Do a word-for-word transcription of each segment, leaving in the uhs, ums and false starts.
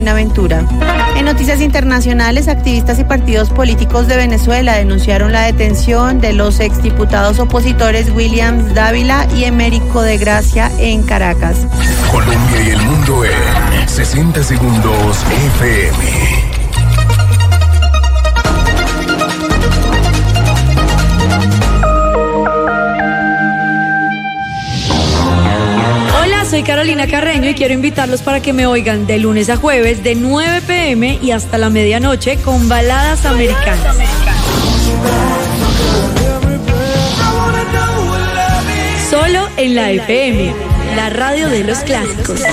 Buenaventura. En noticias internacionales, activistas y partidos políticos de Venezuela denunciaron la detención de los exdiputados opositores Williams Dávila y Emérico de Gracia en Caracas. Colombia y el mundo en sesenta segundos F M. Soy Carolina Carreño y quiero invitarlos para que me oigan de lunes a jueves de nueve pe eme y hasta la medianoche con baladas americanas. Solo en la F M, la radio de los clásicos.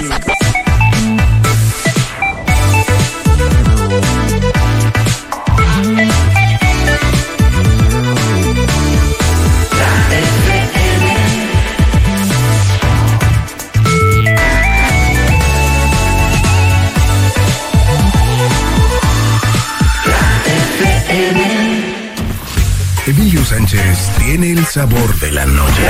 Emilio Sánchez tiene el sabor de la noche.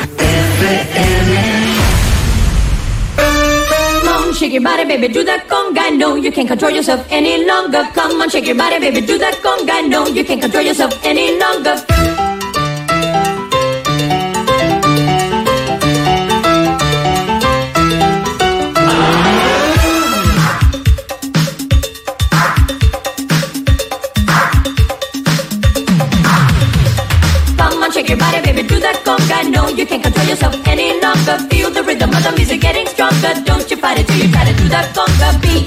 Come on, shake your body, baby, do that conga. No, you can't control yourself any longer. Come on, shake your body, baby, do that conga. No, you can't control yourself any longer. Shake your body, baby, do that conga. No, you can't control yourself any longer. Feel the rhythm of the music getting stronger. Don't you fight it till you try to do that conga beat.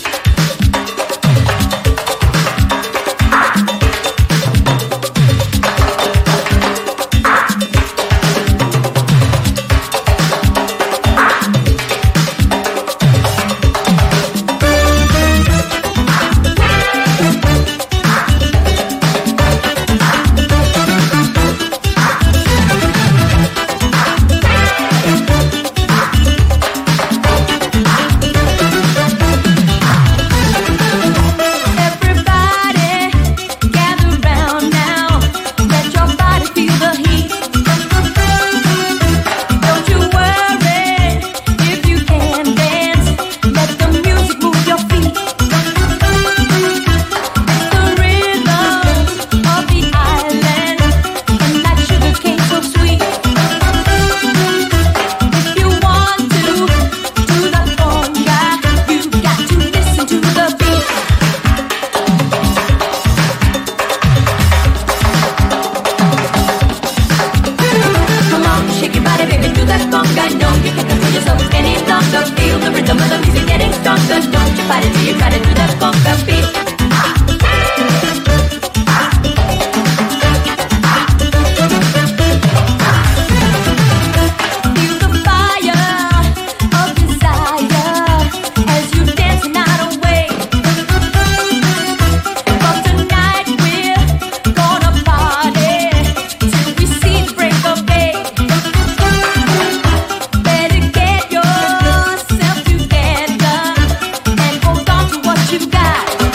Got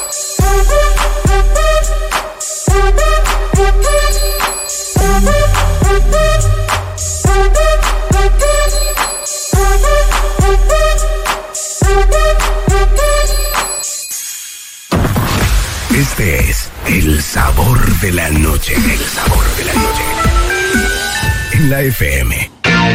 Este es el sabor de la noche. El sabor de la noche. En la F M.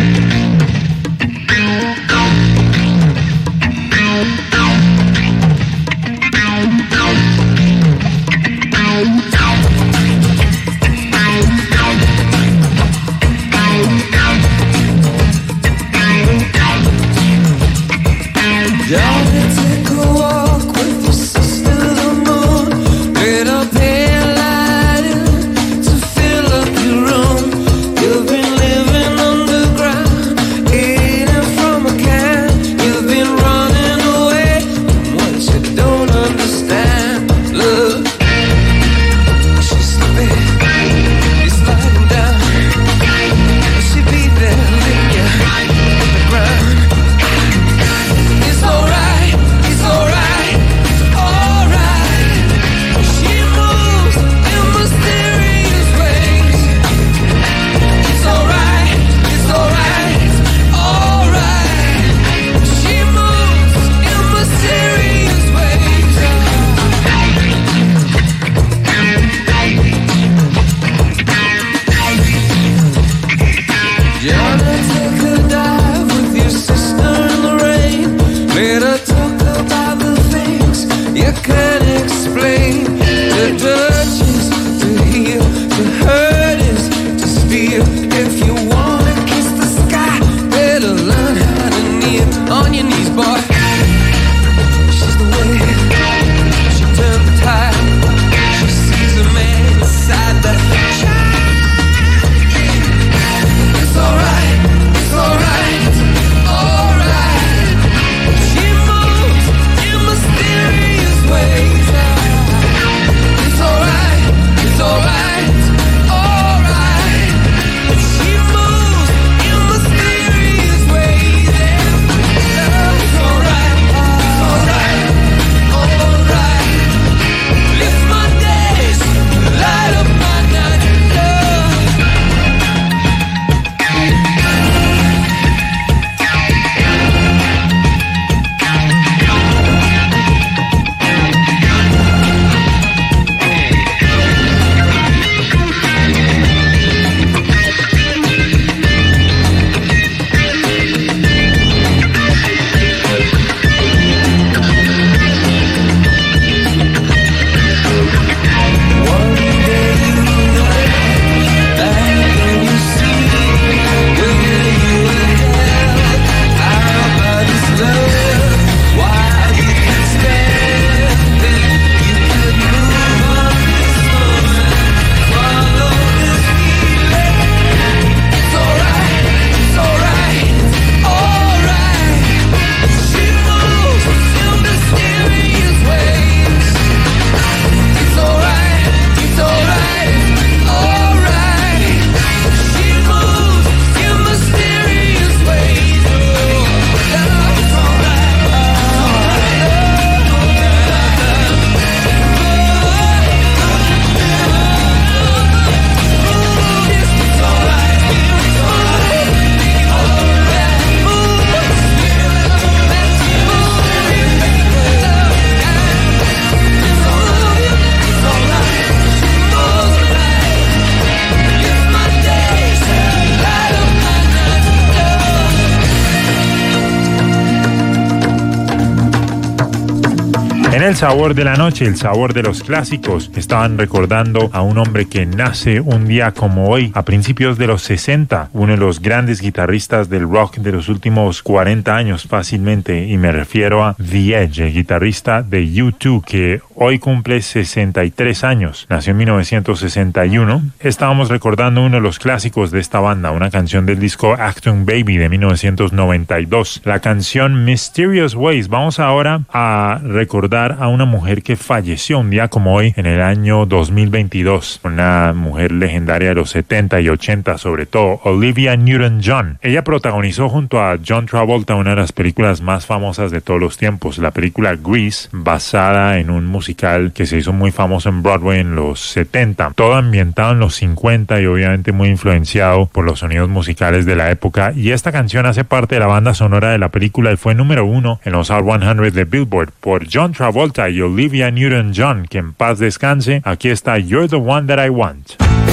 En el sabor de la noche, el sabor de los clásicos, estaban recordando a un hombre que nace un día como hoy, a principios de los sesenta, uno de los grandes guitarristas del rock de los últimos cuarenta años fácilmente, y me refiero a The Edge, el guitarrista de U dos, que hoy cumple sesenta y tres años. Nació en mil novecientos sesenta y uno. Estábamos recordando uno de los clásicos de esta banda, una canción del disco Achtung Baby de mil novecientos noventa y dos, la canción Mysterious Ways. Vamos ahora a recordar recordar a una mujer que falleció un día como hoy en el año dos mil veintidós, una mujer legendaria de los setenta y ochenta sobre todo, Olivia Newton-John. Ella protagonizó junto a John Travolta una de las películas más famosas de todos los tiempos, la película Grease, basada en un musical que se hizo muy famoso en Broadway en los setenta, todo ambientado en los cincuenta y obviamente muy influenciado por los sonidos musicales de la época, y esta canción hace parte de la banda sonora de la película y fue número uno en los Hot cien de Billboard por John Travolta y Olivia Newton-John, que en paz descanse. Aquí está You're the One That I Want.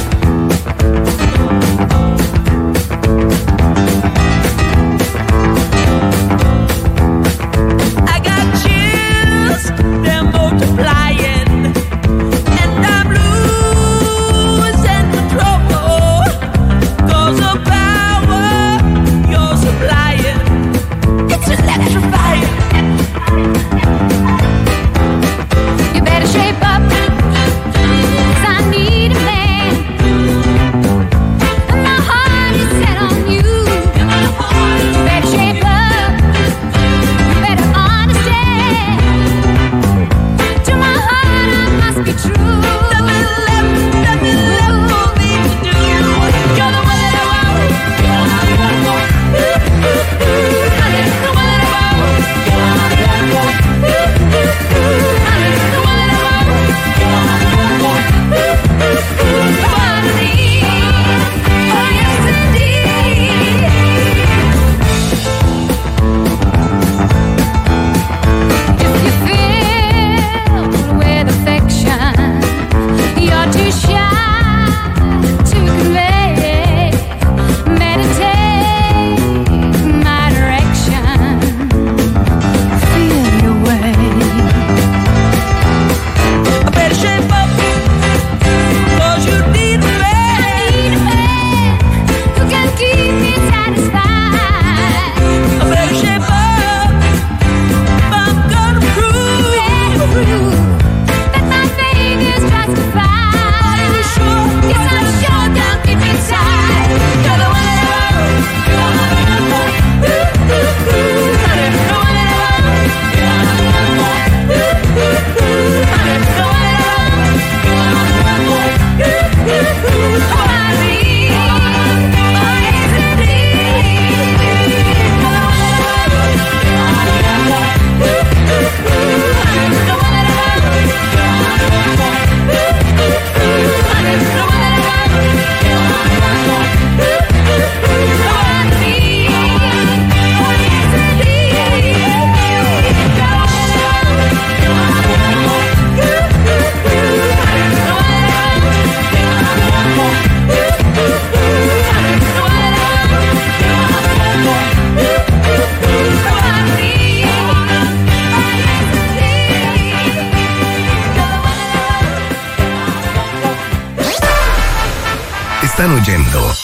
Están oyendo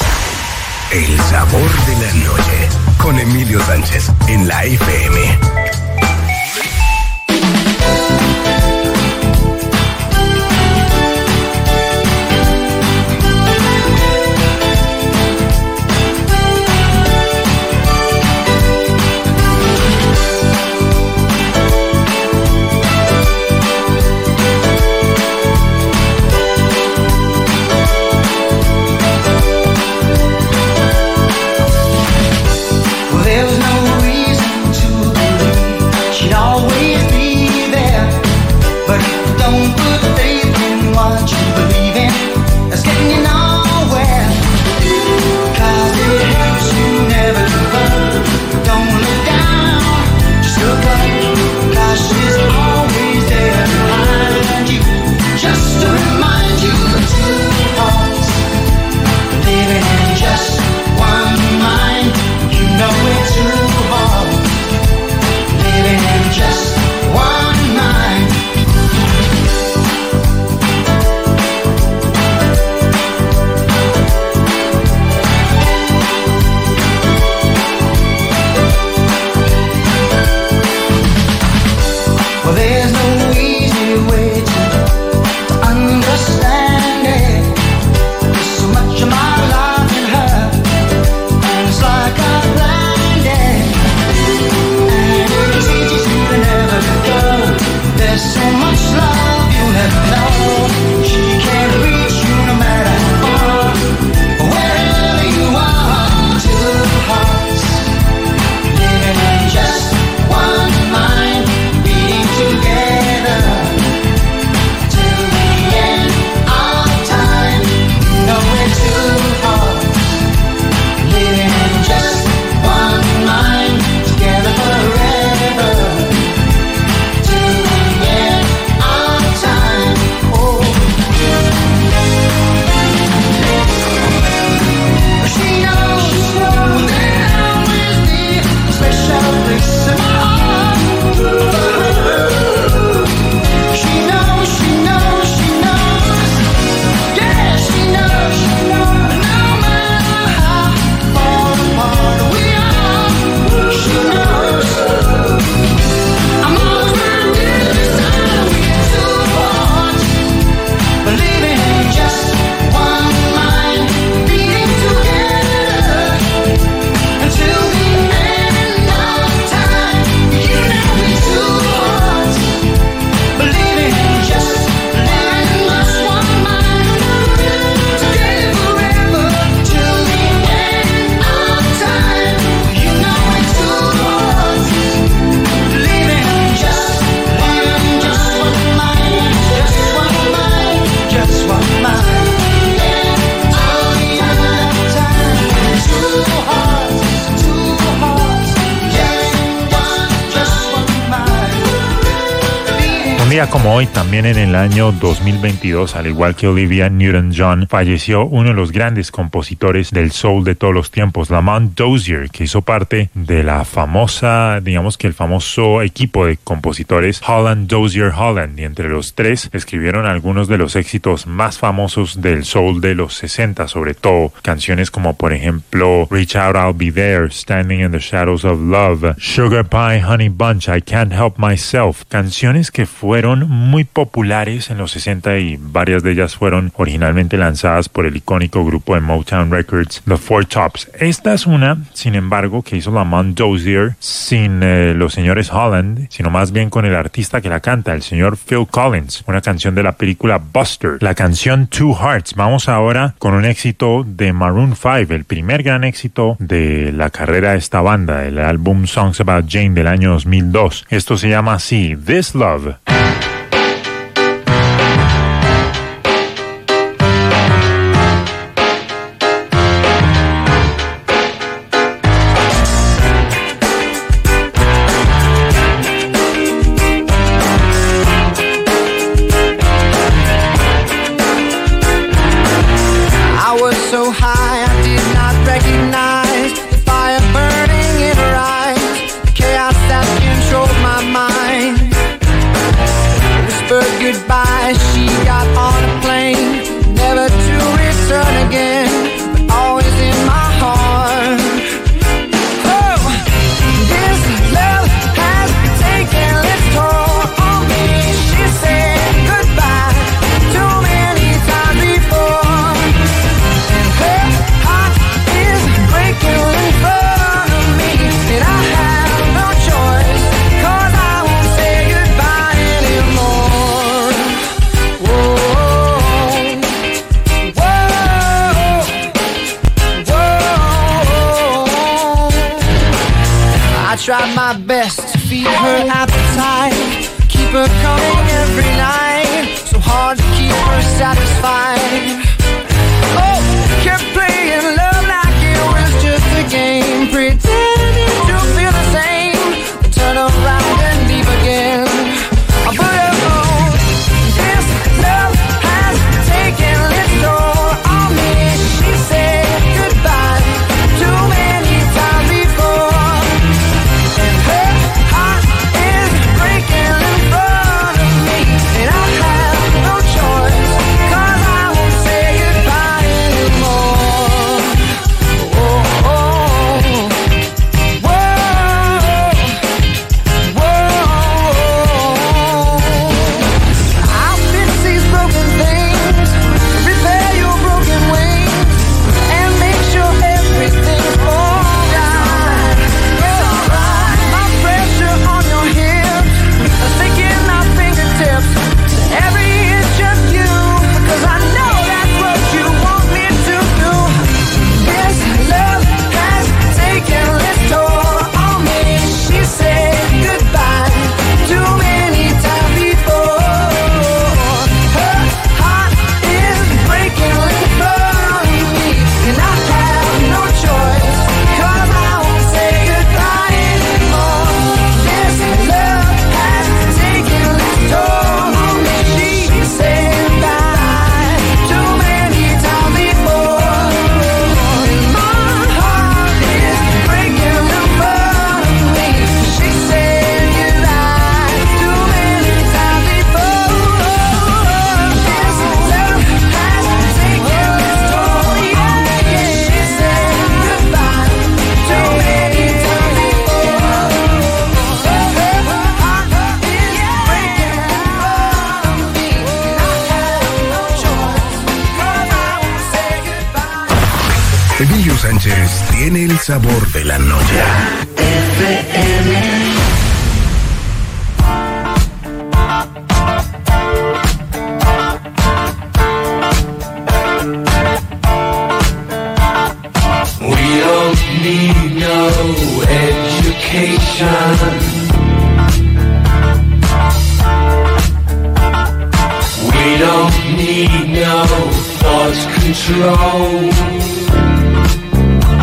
El Sabor de la Noche con Emilio Sánchez en la F M. There's no reason to believe día como hoy, también en el año dos mil veintidós, al igual que Olivia Newton-John, falleció uno de los grandes compositores del soul de todos los tiempos, Lamont Dozier, que hizo parte de la famosa, digamos que el famoso equipo de compositores Holland, Dozier, Holland, y entre los tres escribieron algunos de los éxitos más famosos del soul de los sesenta, sobre todo canciones como por ejemplo Reach Out, I'll Be There, Standing in the Shadows of Love, Sugar Pie, Honey Bunch, I Can't Help Myself, canciones que fueron muy populares en los sesenta y varias de ellas fueron originalmente lanzadas por el icónico grupo de Motown Records, The Four Tops. Esta es una, sin embargo, que hizo Lamont Dozier sin eh, los señores Holland, sino más bien con el artista que la canta, el señor Phil Collins, una canción de la película Buster, la canción Two Hearts. Vamos ahora con un éxito de Maroon five, el primer gran éxito de la carrera de esta banda, el álbum Songs About Jane del año dos mil dos. Esto se llama así, This Love. Tried my best to feed her appetite, keep her coming every night, so hard to keep her satisfied. Oh, kept playing love like it was just a game, pretending to feel the same, then turn around and leave again. But oh, this love has taken its toll on me. She said goodbye too many times before. Emilio Sánchez tiene el sabor de la noche. F M. We don't need no education. We don't need no thought control.